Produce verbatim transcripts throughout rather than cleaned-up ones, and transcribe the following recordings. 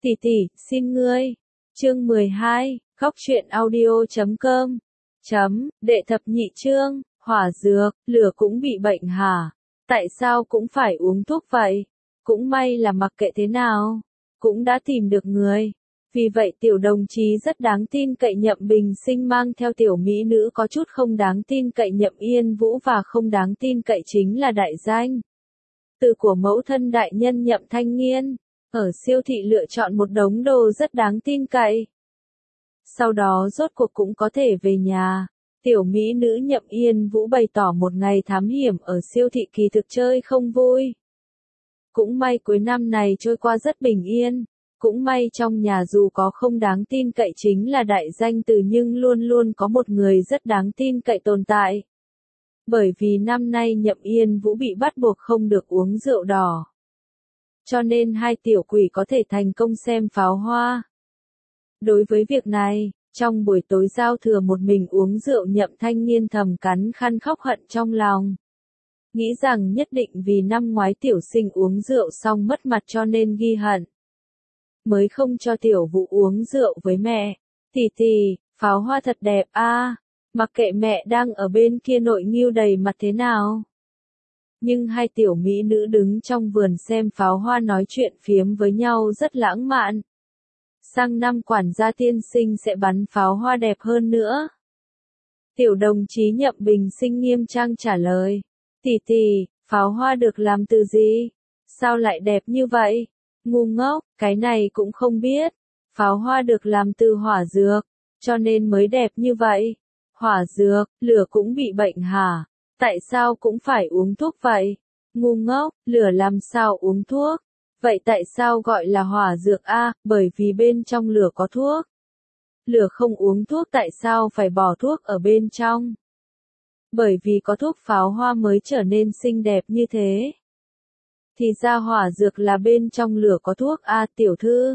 Tỷ tỷ, xin ngươi. Chương mười hai, khóc chuyện audio chấm com. Chấm, đệ thập nhị chương, hỏa dược, lửa cũng bị bệnh hả? Tại sao cũng phải uống thuốc vậy? Cũng may là mặc kệ thế nào, cũng đã tìm được người. Vì vậy tiểu đồng chí rất đáng tin cậy Nhậm Bình Sinh mang theo tiểu mỹ nữ có chút không đáng tin cậy Nhậm Yên Vũ và không đáng tin cậy chính là đại danh. Từ của mẫu thân đại nhân Nhậm Thanh Nghiên, ở siêu thị lựa chọn một đống đồ rất đáng tin cậy. Sau đó rốt cuộc cũng có thể về nhà. Tiểu mỹ nữ Nhậm Yên Vũ bày tỏ một ngày thám hiểm ở siêu thị kỳ thực chơi không vui. Cũng may cuối năm này trôi qua rất bình yên. Cũng may trong nhà dù có không đáng tin cậy chính là đại danh Từ nhưng luôn luôn có một người rất đáng tin cậy tồn tại. Bởi vì năm nay Nhậm Yên Vũ bị bắt buộc không được uống rượu đỏ. Cho nên hai tiểu quỷ có thể thành công xem pháo hoa. Đối với việc này, trong buổi tối giao thừa một mình uống rượu Nhậm Thanh Nghiên thầm cắn khăn khóc hận trong lòng. Nghĩ rằng nhất định vì năm ngoái tiểu sinh uống rượu xong mất mặt cho nên ghi hận. Mới không cho tiểu Vũ uống rượu với mẹ. Tỷ tỷ, pháo hoa thật đẹp a, mặc kệ mẹ đang ở bên kia nội nghiêu đầy mặt thế nào. Nhưng hai tiểu mỹ nữ đứng trong vườn xem pháo hoa nói chuyện phiếm với nhau rất lãng mạn. Sang năm quản gia tiên sinh sẽ bắn pháo hoa đẹp hơn nữa. Tiểu đồng chí Nhậm Bình Sinh nghiêm trang trả lời. Tỷ tỷ, pháo hoa được làm từ gì? Sao lại đẹp như vậy? Ngu ngốc, cái này cũng không biết. Pháo hoa được làm từ hỏa dược, cho nên mới đẹp như vậy. Hỏa dược, lửa cũng bị bệnh hả? Tại sao cũng phải uống thuốc vậy? Ngu ngốc, lửa làm sao uống thuốc? Vậy tại sao gọi là hỏa dược a? Bởi vì bên trong lửa có thuốc. Lửa không uống thuốc tại sao phải bỏ thuốc ở bên trong? Bởi vì có thuốc pháo hoa mới trở nên xinh đẹp như thế. Thì ra hỏa dược là bên trong lửa có thuốc a, tiểu thư.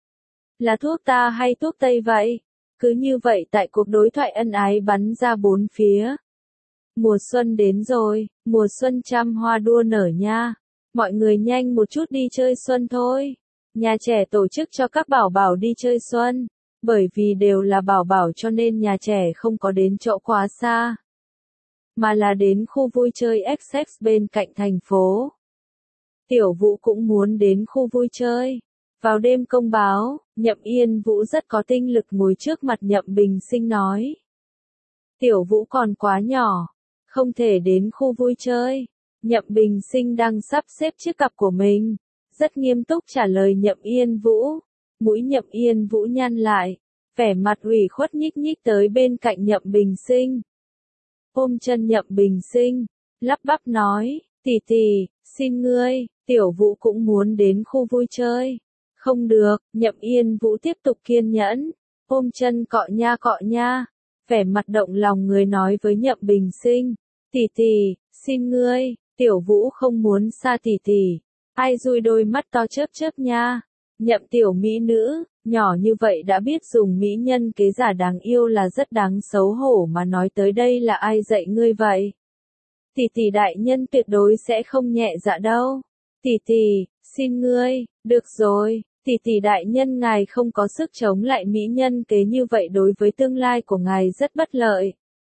Là thuốc ta hay thuốc tây vậy? Cứ như vậy tại cuộc đối thoại ân ái bắn ra bốn phía. Mùa xuân đến rồi, mùa xuân trăm hoa đua nở nha. Mọi người nhanh một chút đi chơi xuân thôi. Nhà trẻ tổ chức cho các bảo bảo đi chơi xuân. Bởi vì đều là bảo bảo cho nên nhà trẻ không có đến chỗ quá xa. Mà là đến khu vui chơi ích ích bên cạnh thành phố. Tiểu Vũ cũng muốn đến khu vui chơi. Vào đêm công báo, Nhậm Yên Vũ rất có tinh lực ngồi trước mặt Nhậm Bình Sinh nói. Tiểu Vũ còn quá nhỏ, không thể đến khu vui chơi. Nhậm Bình Sinh đang sắp xếp chiếc cặp của mình, rất nghiêm túc trả lời Nhậm Yên Vũ. Mũi Nhậm Yên Vũ nhăn lại, vẻ mặt ủy khuất nhích nhích tới bên cạnh Nhậm Bình Sinh. Ôm chân Nhậm Bình Sinh, lắp bắp nói, tỷ tỷ, xin ngươi, tiểu Vũ cũng muốn đến khu vui chơi. Không được, Nhậm Yên Vũ tiếp tục kiên nhẫn, ôm chân cọ nha cọ nha, vẻ mặt động lòng người nói với Nhậm Bình Sinh, tỷ tỷ, xin ngươi, tiểu Vũ không muốn xa tỷ tỷ. Ai dui đôi mắt to chớp chớp nha. Nhậm tiểu mỹ nữ, nhỏ như vậy đã biết dùng mỹ nhân kế giả đáng yêu là rất đáng xấu hổ mà nói tới đây là ai dạy ngươi vậy? Tỷ tỷ đại nhân tuyệt đối sẽ không nhẹ dạ đâu. Tỷ tỷ, xin ngươi, được rồi, tỷ tỷ đại nhân ngài không có sức chống lại mỹ nhân kế như vậy đối với tương lai của ngài rất bất lợi.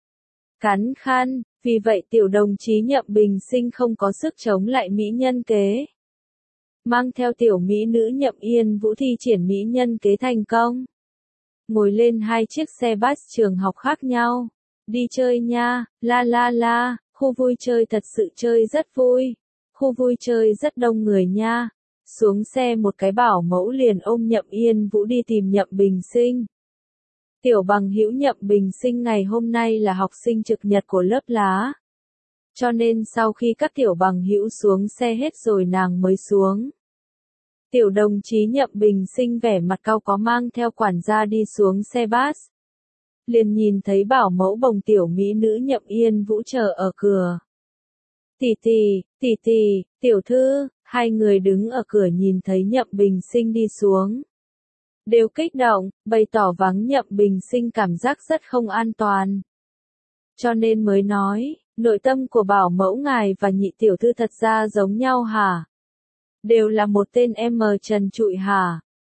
Cắn khăn, vì vậy tiểu đồng chí Nhậm Bình Sinh không có sức chống lại mỹ nhân kế. Mang theo tiểu mỹ nữ Nhậm Yên Vũ thi triển mỹ nhân kế thành công. Ngồi lên hai chiếc xe bus trường học khác nhau. Đi chơi nha, la la la, khu vui chơi thật sự chơi rất vui. Khu vui chơi rất đông người nha. Xuống xe một cái bảo mẫu liền ôm Nhậm Yên Vũ đi tìm Nhậm Bình Sinh. Tiểu bằng hữu Nhậm Bình Sinh ngày hôm nay là học sinh trực nhật của lớp lá. Cho nên sau khi các tiểu bằng hữu xuống xe hết rồi nàng mới xuống. Tiểu đồng chí Nhậm Bình Sinh vẻ mặt cau có mang theo quản gia đi xuống xe bus. Liền nhìn thấy bảo mẫu bồng tiểu mỹ nữ Nhậm Yên Vũ chờ ở cửa. Tỷ tỷ, tỷ tỷ, tiểu thư, hai người đứng ở cửa nhìn thấy Nhậm Bình Sinh đi xuống. Đều kích động, bày tỏ vắng Nhậm Bình Sinh cảm giác rất không an toàn. Cho nên mới nói, nội tâm của bảo mẫu ngài và nhị tiểu thư thật ra giống nhau hả? Đều là một tên em trần trụi hả?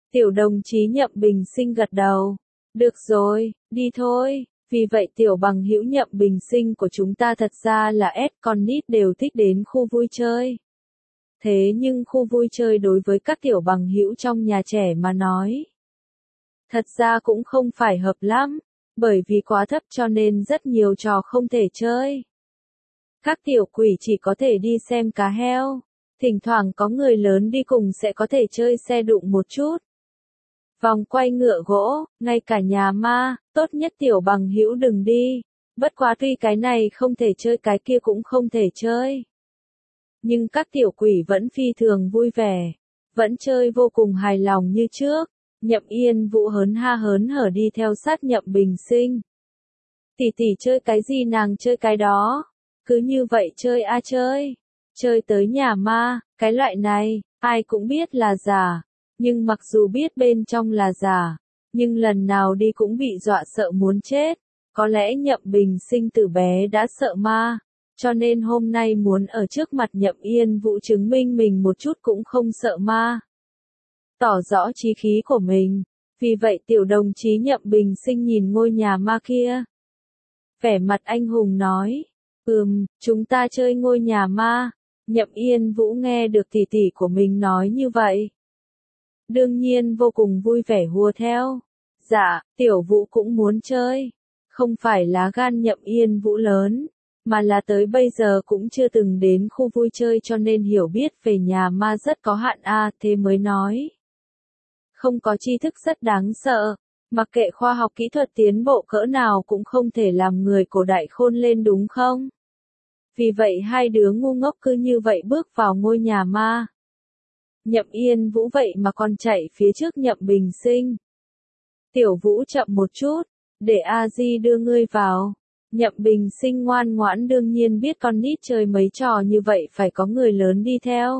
Tiểu đồng chí Nhậm Bình Sinh gật đầu. Được rồi, đi thôi. Vì vậy tiểu bằng hữu Nhậm Bình Sinh của chúng ta thật ra là S con nít đều thích đến khu vui chơi. Thế nhưng khu vui chơi đối với các tiểu bằng hữu trong nhà trẻ mà nói, thật ra cũng không phải hợp lắm, bởi vì quá thấp cho nên rất nhiều trò không thể chơi. Các tiểu quỷ chỉ có thể đi xem cá heo, thỉnh thoảng có người lớn đi cùng sẽ có thể chơi xe đụng một chút. Vòng quay ngựa gỗ, ngay cả nhà ma, tốt nhất tiểu bằng hữu đừng đi. Bất quá tuy cái này không thể chơi cái kia cũng không thể chơi. Nhưng các tiểu quỷ vẫn phi thường vui vẻ, vẫn chơi vô cùng hài lòng như trước. Nhậm Yên Vũ hớn ha hớn hở đi theo sát Nhậm Bình Sinh. Tỷ tỷ chơi cái gì nàng chơi cái đó. Cứ như vậy chơi a chơi. Chơi tới nhà ma, cái loại này, ai cũng biết là giả. Nhưng mặc dù biết bên trong là giả, nhưng lần nào đi cũng bị dọa sợ muốn chết. Có lẽ Nhậm Bình Sinh từ bé đã sợ ma, cho nên hôm nay muốn ở trước mặt Nhậm Yên Vũ chứng minh mình một chút cũng không sợ ma. Tỏ rõ chí khí của mình. Vì vậy tiểu đồng chí Nhậm Bình Sinh nhìn ngôi nhà ma kia. Vẻ mặt anh hùng nói, ừm, chúng ta chơi ngôi nhà ma. Nhậm Yên Vũ nghe được tỷ tỷ của mình nói như vậy. Đương nhiên vô cùng vui vẻ hùa theo. Dạ, tiểu Vũ cũng muốn chơi. Không phải lá gan Nhậm Yên Vũ lớn, mà là tới bây giờ cũng chưa từng đến khu vui chơi cho nên hiểu biết về nhà ma rất có hạn a à, thế mới nói. Không có tri thức rất đáng sợ, mặc kệ khoa học kỹ thuật tiến bộ cỡ nào cũng không thể làm người cổ đại khôn lên đúng không? Vì vậy hai đứa ngu ngốc cứ như vậy bước vào ngôi nhà ma. Nhậm Yên Vũ vậy mà còn chạy phía trước Nhậm Bình Sinh. Tiểu Vũ chậm một chút, để A Di đưa ngươi vào. Nhậm Bình Sinh ngoan ngoãn đương nhiên biết con nít chơi mấy trò như vậy phải có người lớn đi theo.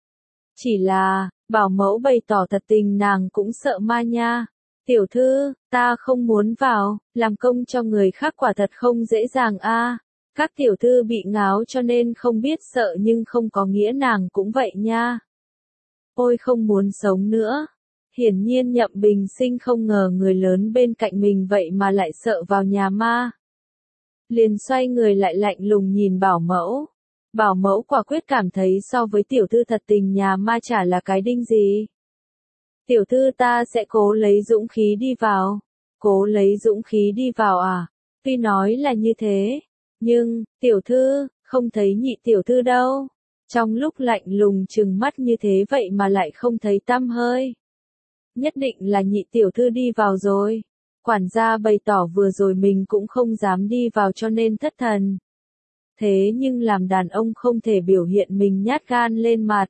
Chỉ là, bảo mẫu bày tỏ thật tình nàng cũng sợ ma nha. Tiểu thư, ta không muốn vào, làm công cho người khác quả thật không dễ dàng a. Các tiểu thư bị ngáo cho nên không biết sợ nhưng không có nghĩa nàng cũng vậy nha. Ôi không muốn sống nữa. Hiển nhiên Nhậm Bình Sinh không ngờ người lớn bên cạnh mình vậy mà lại sợ vào nhà ma. Liền xoay người lại lạnh lùng nhìn bảo mẫu. Bảo mẫu quả quyết cảm thấy so với tiểu thư thật tình nhà ma chả là cái đinh gì. Tiểu thư ta sẽ cố lấy dũng khí đi vào. Cố lấy dũng khí đi vào à? Tuy nói là như thế. Nhưng, tiểu thư, không thấy nhị tiểu thư đâu. Trong lúc lạnh lùng trừng mắt như thế vậy mà lại không thấy tăm hơi. Nhất định là nhị tiểu thư đi vào rồi. Quản gia bày tỏ vừa rồi mình cũng không dám đi vào cho nên thất thần. Thế nhưng làm đàn ông không thể biểu hiện mình nhát gan lên mặt.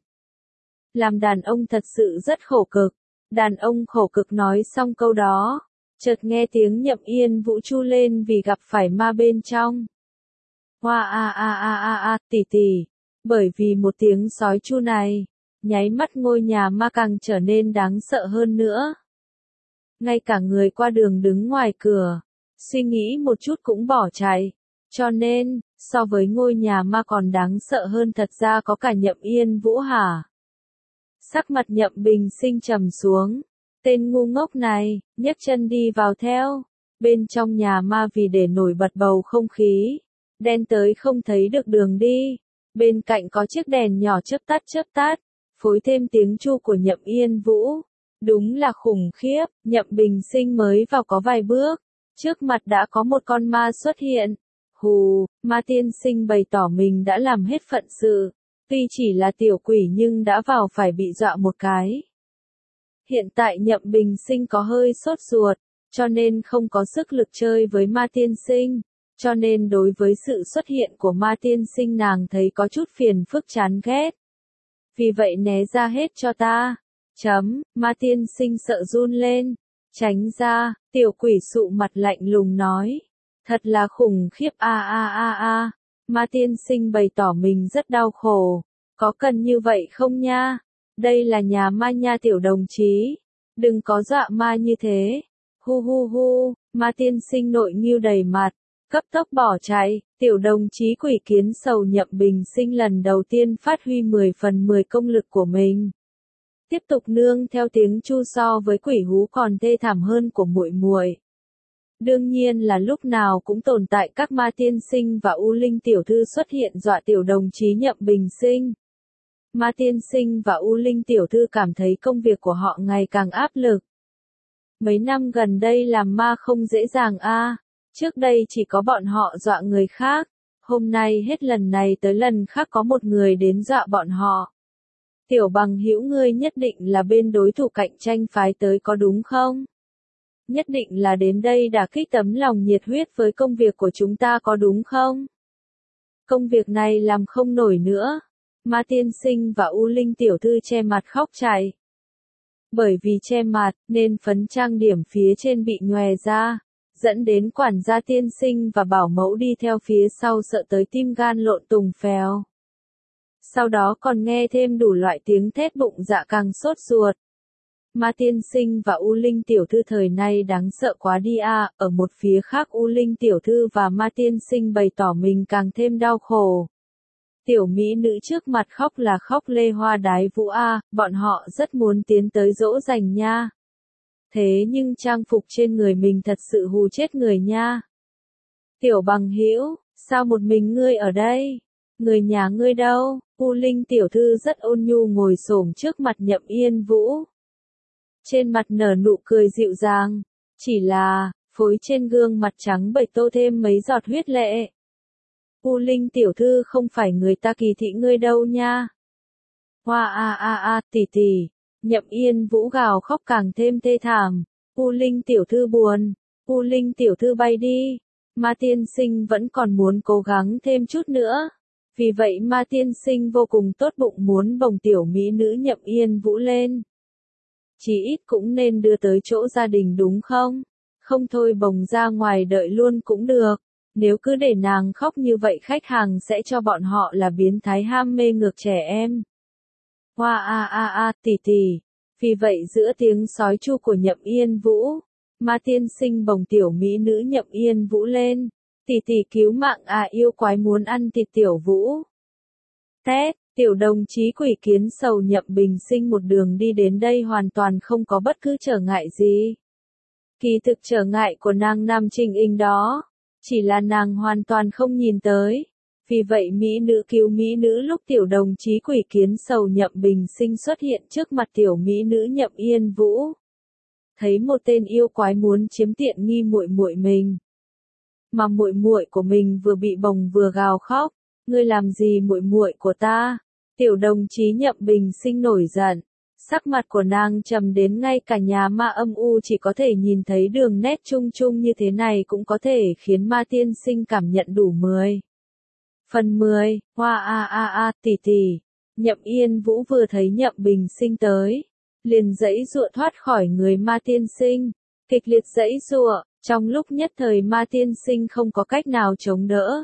Làm đàn ông thật sự rất khổ cực. Đàn ông khổ cực nói xong câu đó. Chợt nghe tiếng Nhậm Yên Vũ chu lên vì gặp phải ma bên trong. Hoa a a a a a tỷ tỷ. Bởi vì một tiếng sói chu này, nháy mắt ngôi nhà ma càng trở nên đáng sợ hơn nữa. Ngay cả người qua đường đứng ngoài cửa, suy nghĩ một chút cũng bỏ chạy. Cho nên, so với ngôi nhà ma còn đáng sợ hơn thật ra có cả Nhậm Yên Vũ hả? Sắc mặt Nhậm Bình Sinh trầm xuống. Tên ngu ngốc này, nhấc chân đi vào theo. Bên trong nhà ma vì để nổi bật bầu không khí, đen tới không thấy được đường đi. Bên cạnh có chiếc đèn nhỏ chớp tắt chớp tắt, phối thêm tiếng chu của Nhậm Yên Vũ. Đúng là khủng khiếp, Nhậm Bình Sinh mới vào có vài bước, trước mặt đã có một con ma xuất hiện. Hù, ma tiên sinh bày tỏ mình đã làm hết phận sự, tuy chỉ là tiểu quỷ nhưng đã vào phải bị dọa một cái. Hiện tại Nhậm Bình Sinh có hơi sốt ruột, cho nên không có sức lực chơi với ma tiên sinh. Cho nên đối với sự xuất hiện của ma tiên sinh nàng thấy có chút phiền phức chán ghét. Vì vậy né ra hết cho ta. Chấm, ma tiên sinh sợ run lên. Tránh ra, tiểu quỷ sụ mặt lạnh lùng nói. Thật là khủng khiếp a a a a. Ma tiên sinh bày tỏ mình rất đau khổ. Có cần như vậy không nha? Đây là nhà ma nha tiểu đồng chí. Đừng có dọa ma như thế. Hu hu hu, ma tiên sinh nội nghiêu đầy mặt. Cấp tốc bỏ chạy, tiểu đồng chí quỷ kiến sầu Nhậm Bình Sinh lần đầu tiên phát huy mười phần mười công lực của mình. Tiếp tục nương theo tiếng chu so với quỷ hú còn thê thảm hơn của muội muội. Đương nhiên là lúc nào cũng tồn tại các ma tiên sinh và U Linh tiểu thư xuất hiện dọa tiểu đồng chí Nhậm Bình Sinh. Ma tiên sinh và U Linh tiểu thư cảm thấy công việc của họ ngày càng áp lực. Mấy năm gần đây làm ma không dễ dàng a. Trước đây chỉ có bọn họ dọa người khác, hôm nay hết lần này tới lần khác có một người đến dọa bọn họ. Tiểu Bằng Hữu ngươi nhất định là bên đối thủ cạnh tranh phái tới có đúng không? Nhất định là đến đây đả kích tấm lòng nhiệt huyết với công việc của chúng ta có đúng không? Công việc này làm không nổi nữa. Ma tiên sinh và U Linh tiểu thư che mặt khóc chạy. Bởi vì che mặt, nên phấn trang điểm phía trên bị nhòe ra, dẫn đến quản gia tiên sinh và bảo mẫu đi theo phía sau sợ tới tim gan lộn tùng phèo. Sau đó còn nghe thêm đủ loại tiếng thét bụng dạ càng sốt ruột. Ma tiên sinh và U Linh tiểu thư thời nay đáng sợ quá đi a. Ở một phía khác U Linh tiểu thư và ma tiên sinh bày tỏ mình càng thêm đau khổ. Tiểu mỹ nữ trước mặt khóc là khóc lê hoa đái vũ a, bọn họ rất muốn tiến tới dỗ dành nha. Thế nhưng trang phục trên người mình thật sự hù chết người nha. Tiểu Bằng Hữu, sao một mình ngươi ở đây? Người nhà ngươi đâu? U Linh tiểu thư rất ôn nhu ngồi xổm trước mặt Nhậm Yên Vũ. Trên mặt nở nụ cười dịu dàng, chỉ là, phối trên gương mặt trắng bệch tô thêm mấy giọt huyết lệ. U Linh tiểu thư không phải người ta kỳ thị ngươi đâu nha. Hoa a a a tỷ tỷ, Nhậm Yên Vũ gào khóc càng thêm thê thảm. U Linh tiểu thư buồn, U Linh tiểu thư bay đi. Ma tiên sinh vẫn còn muốn cố gắng thêm chút nữa. Vì vậy ma tiên sinh vô cùng tốt bụng muốn bồng tiểu mỹ nữ Nhậm Yên Vũ lên. Chỉ ít cũng nên đưa tới chỗ gia đình đúng không? Không thôi bồng ra ngoài đợi luôn cũng được. Nếu cứ để nàng khóc như vậy khách hàng sẽ cho bọn họ là biến thái ham mê ngược trẻ em. Hoa a a a tỷ tỷ. Vì vậy giữa tiếng sói chu của Nhậm Yên Vũ, ma tiên sinh bồng tiểu mỹ nữ Nhậm Yên Vũ lên. Tỷ tỷ cứu mạng à, yêu quái muốn ăn thịt tiểu Vũ. Tét, tiểu đồng chí quỷ kiến sầu Nhậm Bình Sinh một đường đi đến đây hoàn toàn không có bất cứ trở ngại gì. Kỳ thực trở ngại của nàng nằm trình hình đó. Chỉ là nàng hoàn toàn không nhìn tới. Vì vậy mỹ nữ cứu mỹ nữ lúc tiểu đồng chí quỷ kiến sầu Nhậm Bình Sinh xuất hiện trước mặt tiểu mỹ nữ Nhậm Yên Vũ. Thấy một tên yêu quái muốn chiếm tiện nghi muội muội mình. Mà muội muội của mình vừa bị bồng vừa gào khóc, ngươi làm gì muội muội của ta? Tiểu đồng chí Nhậm Bình Sinh nổi giận, sắc mặt của nàng trầm đến ngay cả nhà ma âm u chỉ có thể nhìn thấy đường nét chung chung như thế này cũng có thể khiến ma tiên sinh cảm nhận đủ mười. Phần mười, hoa a a a tỷ tỷ, Nhậm Yên Vũ vừa thấy Nhậm Bình Sinh tới, liền giãy giụa thoát khỏi người ma tiên sinh, kịch liệt giãy giụa, trong lúc nhất thời ma tiên sinh không có cách nào chống đỡ.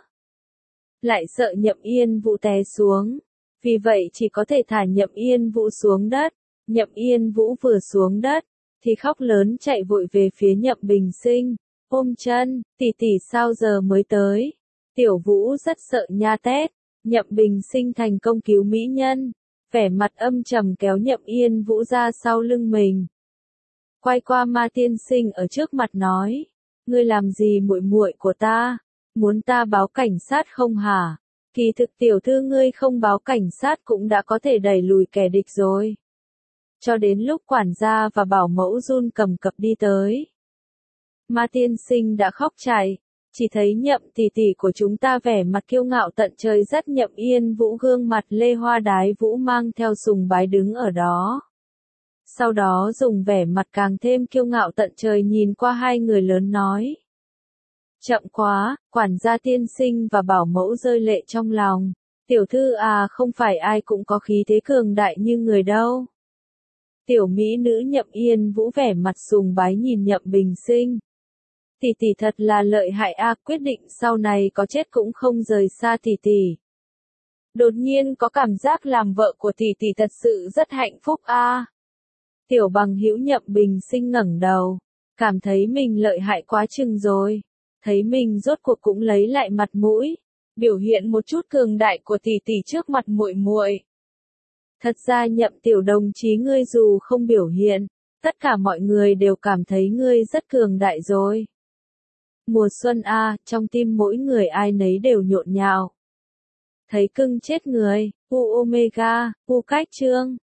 Lại sợ Nhậm Yên Vũ té xuống, vì vậy chỉ có thể thả Nhậm Yên Vũ xuống đất. Nhậm Yên Vũ vừa xuống đất, thì khóc lớn chạy vội về phía Nhậm Bình Sinh, ôm chân, tỷ tỷ sao giờ mới tới. Tiểu Vũ rất sợ nha tét, Nhậm Bình Sinh thành công cứu mỹ nhân, vẻ mặt âm trầm kéo Nhậm Yên Vũ ra sau lưng mình. Quay qua ma tiên sinh ở trước mặt nói, ngươi làm gì muội muội của ta, muốn ta báo cảnh sát không hả? Kỳ thực tiểu thư ngươi không báo cảnh sát cũng đã có thể đẩy lùi kẻ địch rồi. Cho đến lúc quản gia và bảo mẫu run cầm cập đi tới. Ma tiên sinh đã khóc chạy, chỉ thấy Nhậm tỷ tỷ của chúng ta vẻ mặt kiêu ngạo tận trời dắt Nhậm Yên Vũ gương mặt lê hoa đái vũ mang theo sùng bái đứng ở đó. Sau đó dùng vẻ mặt càng thêm kiêu ngạo tận trời nhìn qua hai người lớn nói. Chậm quá, quản gia tiên sinh và bảo mẫu rơi lệ trong lòng. Tiểu thư à không phải ai cũng có khí thế cường đại như người đâu. Tiểu mỹ nữ Nhậm Yên Vũ vẻ mặt sùng bái nhìn Nhậm Bình Sinh. Tỷ tỷ thật là lợi hại a, quyết định sau này có chết cũng không rời xa tỷ tỷ. Đột nhiên có cảm giác làm vợ của tỷ tỷ thật sự rất hạnh phúc a. Tiểu Bằng Hữu Nhậm Bình Sinh ngẩng đầu, cảm thấy mình lợi hại quá chừng rồi, thấy mình rốt cuộc cũng lấy lại mặt mũi, biểu hiện một chút cường đại của tỷ tỷ trước mặt muội muội. Thật ra Nhậm tiểu đồng chí ngươi dù không biểu hiện, tất cả mọi người đều cảm thấy ngươi rất cường đại rồi. Mùa xuân a, trong tim mỗi người ai nấy đều nhộn nhạo. Thấy cưng chết người, U Omega, U Cách Trương,